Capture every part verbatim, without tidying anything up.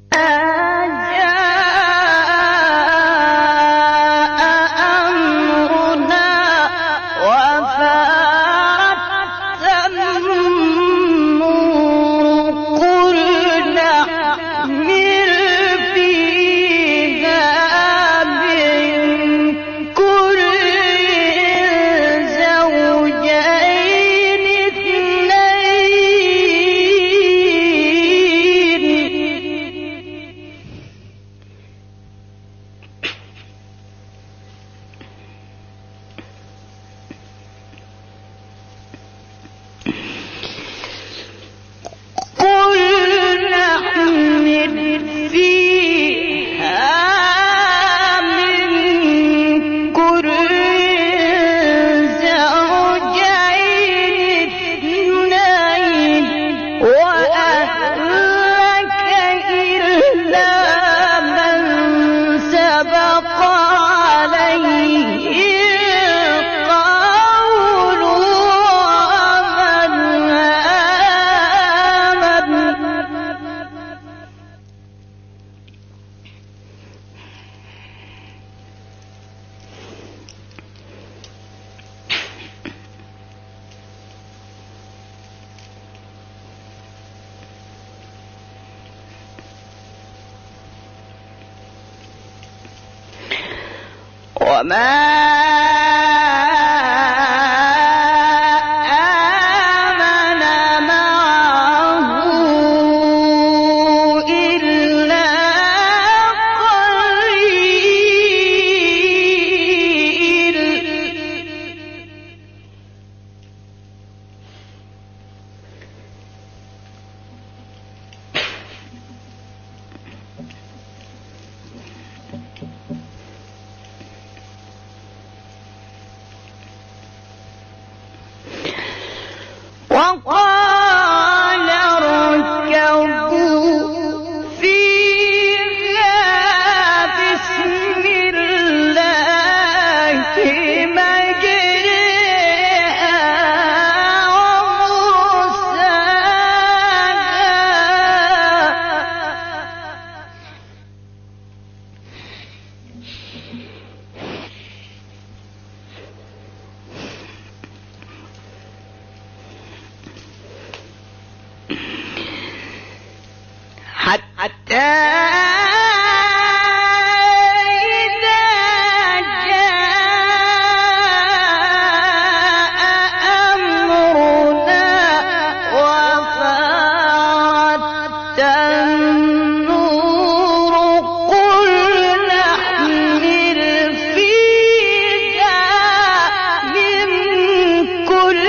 وما وقال اركبوا فيها بسم الله مجريها حتى إذا جاء أمرنا وفارت النور قل نحمل فيها من كل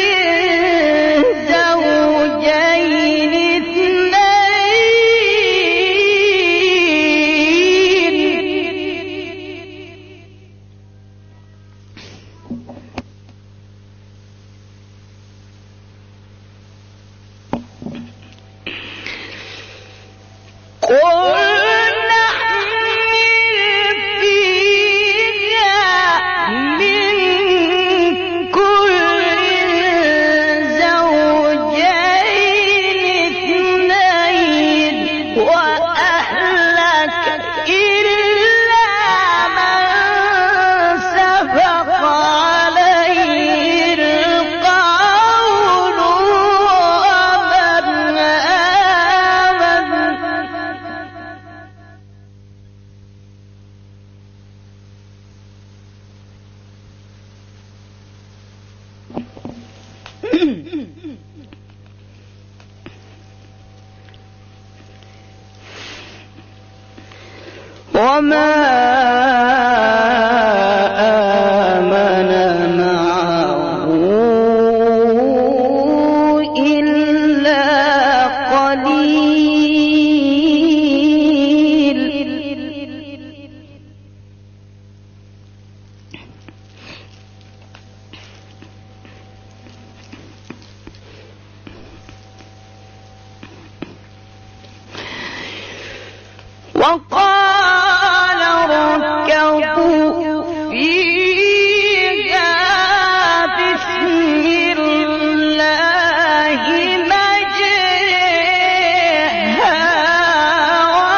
زوجين وما آمن معه إلا قليل وقال اركبوا فيها بسم الله مجريها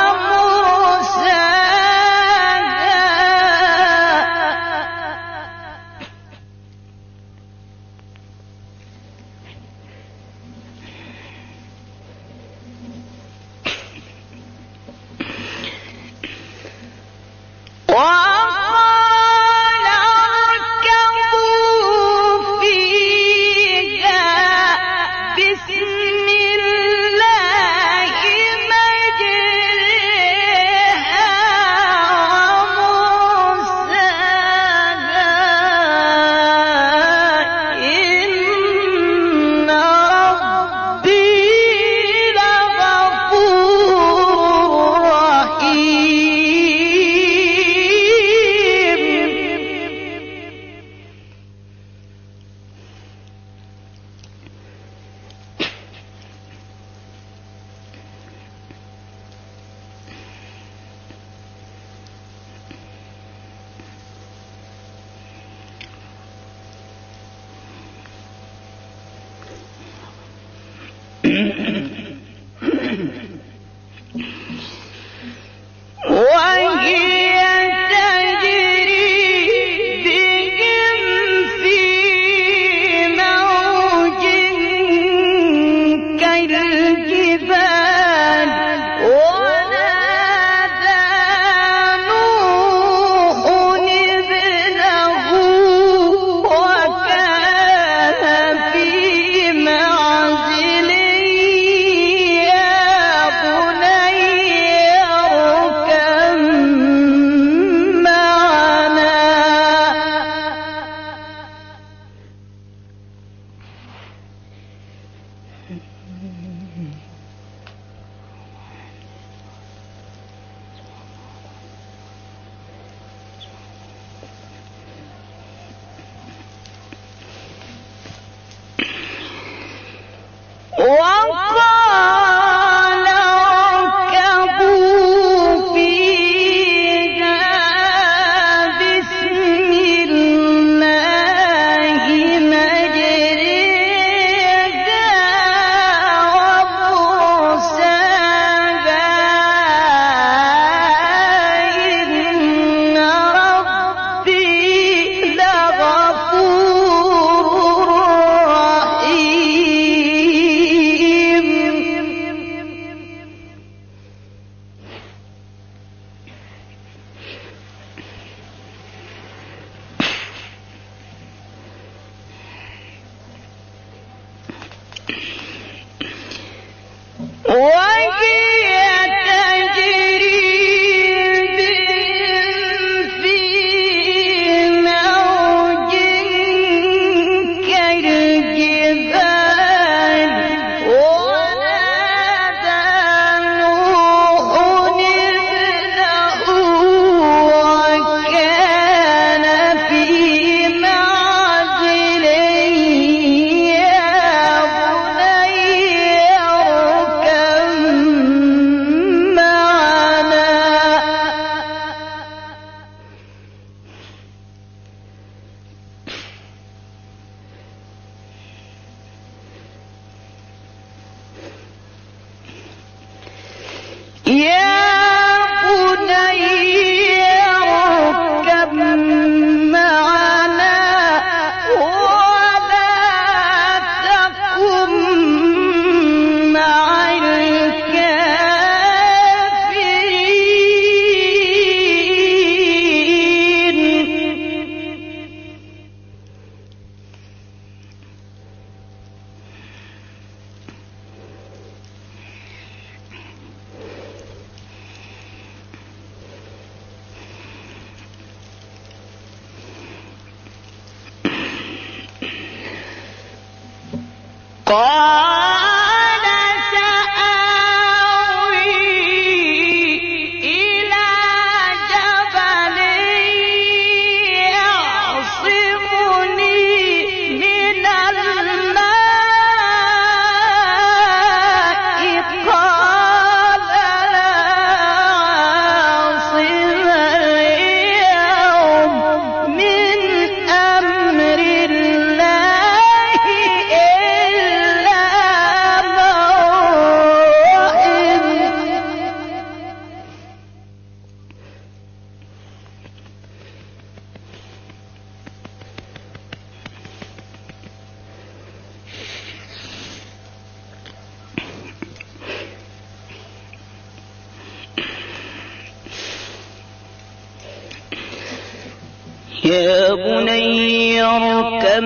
يا بني اركب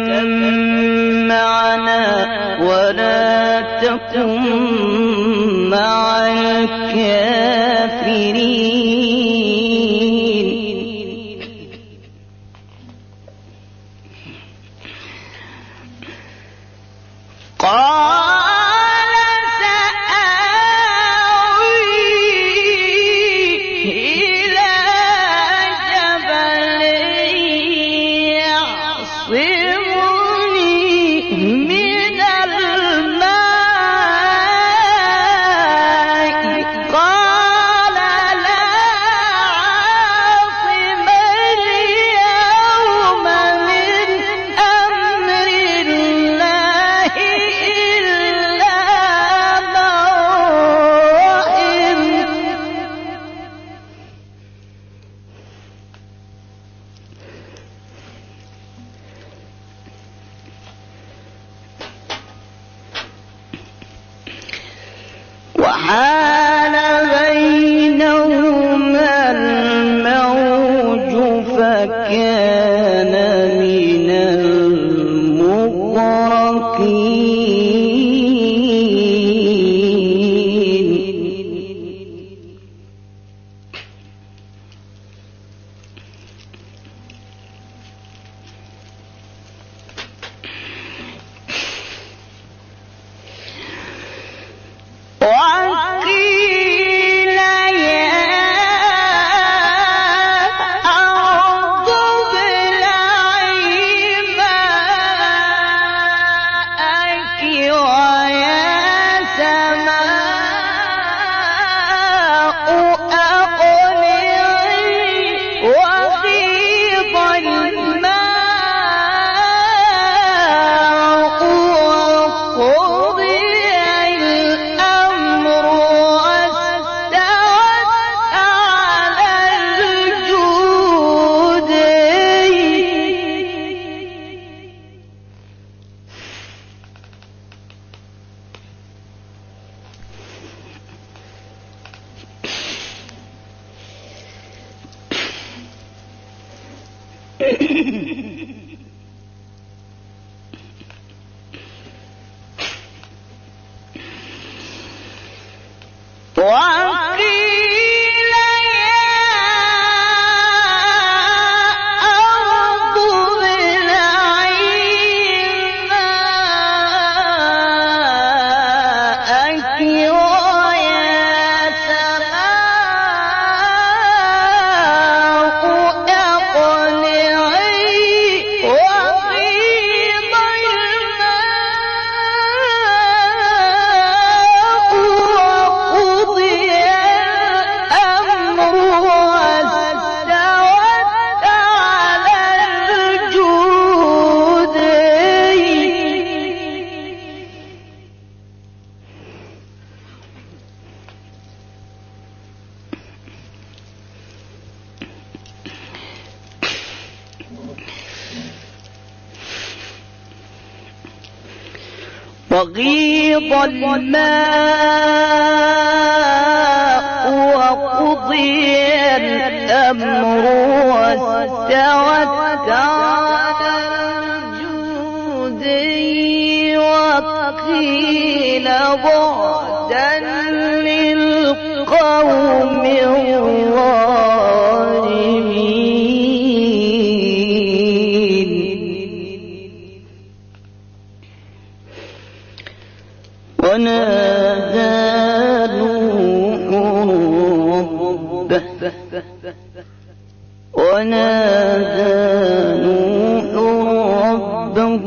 معنا ولا تكن مع الكافرين. قال سآوي إلى جبل يعصمني من الماء. قال لا عاصم اليوم من أمر الله إلا من رحم. وحال بينهما الموج فكان من المغرقين. وقيل يا أرض ابلعي ماءك ويا سماء أقلعي وغيض الماء وقضي الأمر واستوت على الجود. وقيل يا أرض ابلعي ماءك ويا سماء أقلعي وغيض الماء وقضي الأمر واستوت على الجود. وغيض الماء وقضي الأمر واستوت على الجود. وقيل بعدا للقوم الظالمين. ونادى نوح ربه ونادى نوح ربه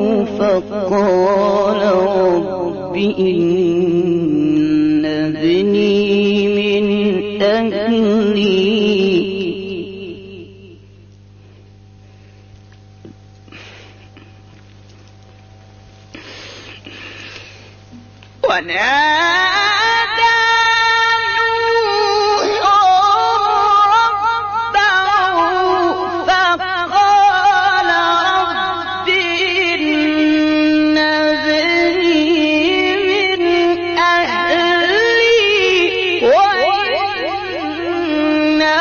فقال رب إن ابني من أهلي ونادى نوح ربه فقال رب إن ابني من أهلي وإن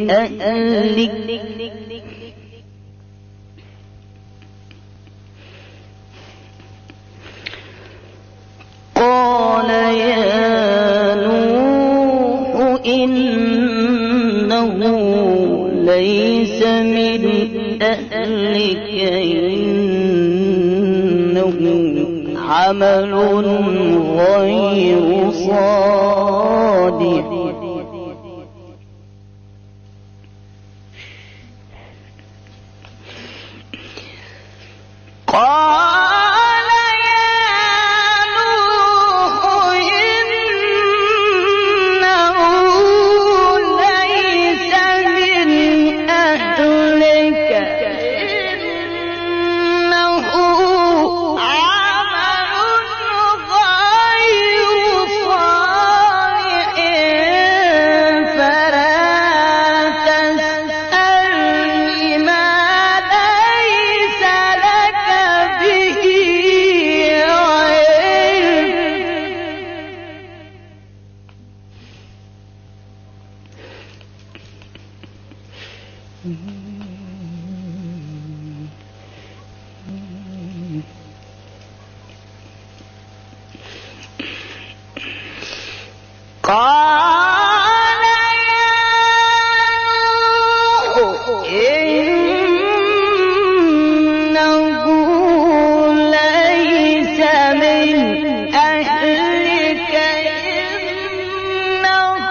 أهلك قال يا نوح إنه ليس من أهلك إنه عمل غير صالح قال يا نوح إنه ليس من أهلك إنه عمل غير صالح فلا تسألني ما ليس لك به قال يا نوح إنه ليس من أهلك إنه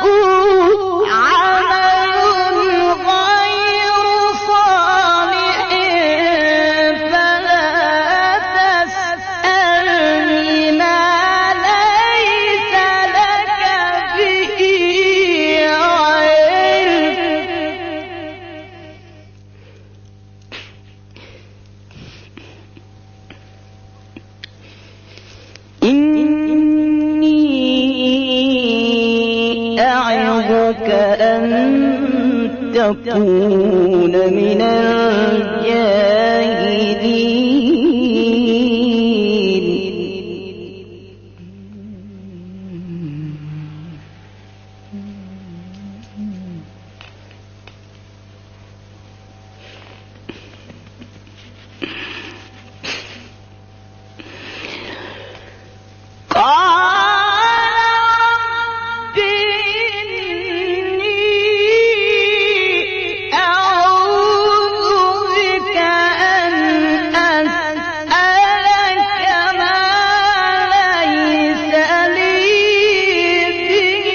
عمل غير صالح فلا تسألني ما ليس لك به علم إني أعظك أن تكون من الجاهلين قال رب إني أعوذ بك أن أسألك ما ليس لي به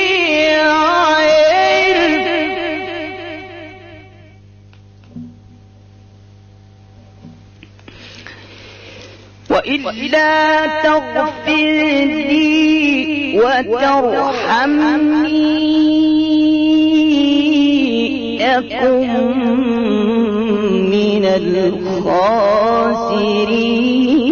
علم وإلا تغفر لي وترحمني أكن من الخاسرين